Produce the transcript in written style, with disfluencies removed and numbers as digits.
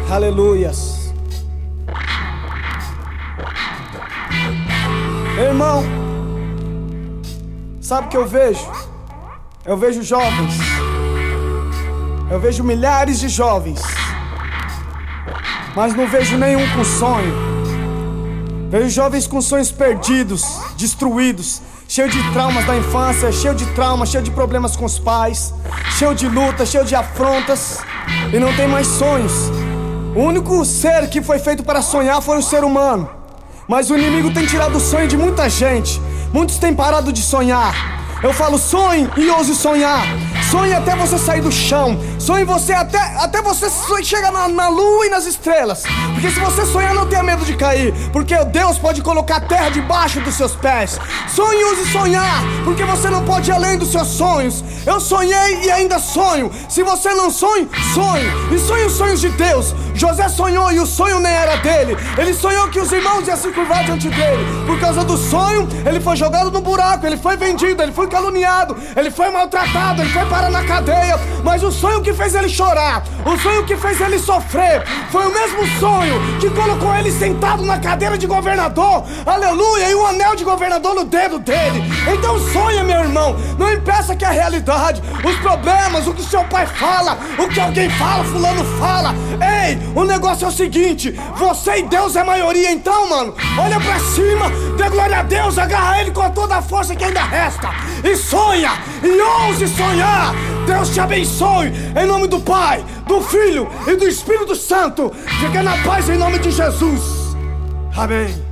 Aleluias. Irmão, sabe o que eu vejo? Eu vejo jovens. Eu vejo milhares de jovens, mas não vejo nenhum com sonho. Vejo jovens com sonhos perdidos, destruídos, cheio de traumas da infância, cheio de traumas, cheio de problemas com os pais, cheio de lutas, cheio de afrontas, e não tem mais sonhos. O único ser que foi feito para sonhar foi o ser humano, mas o inimigo tem tirado o sonho de muita gente. Muitos têm parado de sonhar. Eu falo, sonhe e ouse sonhar. Sonhe até você sair do chão. Sonhe você até você chegar na lua e nas estrelas. Porque se você sonhar, não tenha medo de cair, porque Deus pode colocar a terra debaixo dos seus pés. Sonhe e use sonhar, porque você não pode ir além dos seus sonhos. Eu sonhei e ainda sonho. Se você não sonha, sonhe. E sonhe os sonhos de Deus. José sonhou e o sonho nem era dele. Ele sonhou que os irmãos iam se curvar diante dele. Por causa do sonho, ele foi jogado no buraco, ele foi vendido, ele foi caluniado, ele foi maltratado, ele foi parar na cadeia. Mas o sonho que fez ele chorar, o sonho que fez ele sofrer, foi o mesmo sonho que colocou ele sentado na cadeira de governador, aleluia, e o anel de governador no dedo dele. Então sonha, meu irmão, não impeça que a realidade, os problemas, o que seu pai fala, o que alguém fala, fulano fala. Ei, o negócio é o seguinte, você e Deus é maioria. Então, mano, olha pra cima, dê glória a Deus, agarra ele com toda a força que ainda resta, e sonha, e ouse sonhar. Deus te abençoe, em nome do Pai, do Filho e do Espírito Santo. Fica na paz em nome de Jesus. Amém.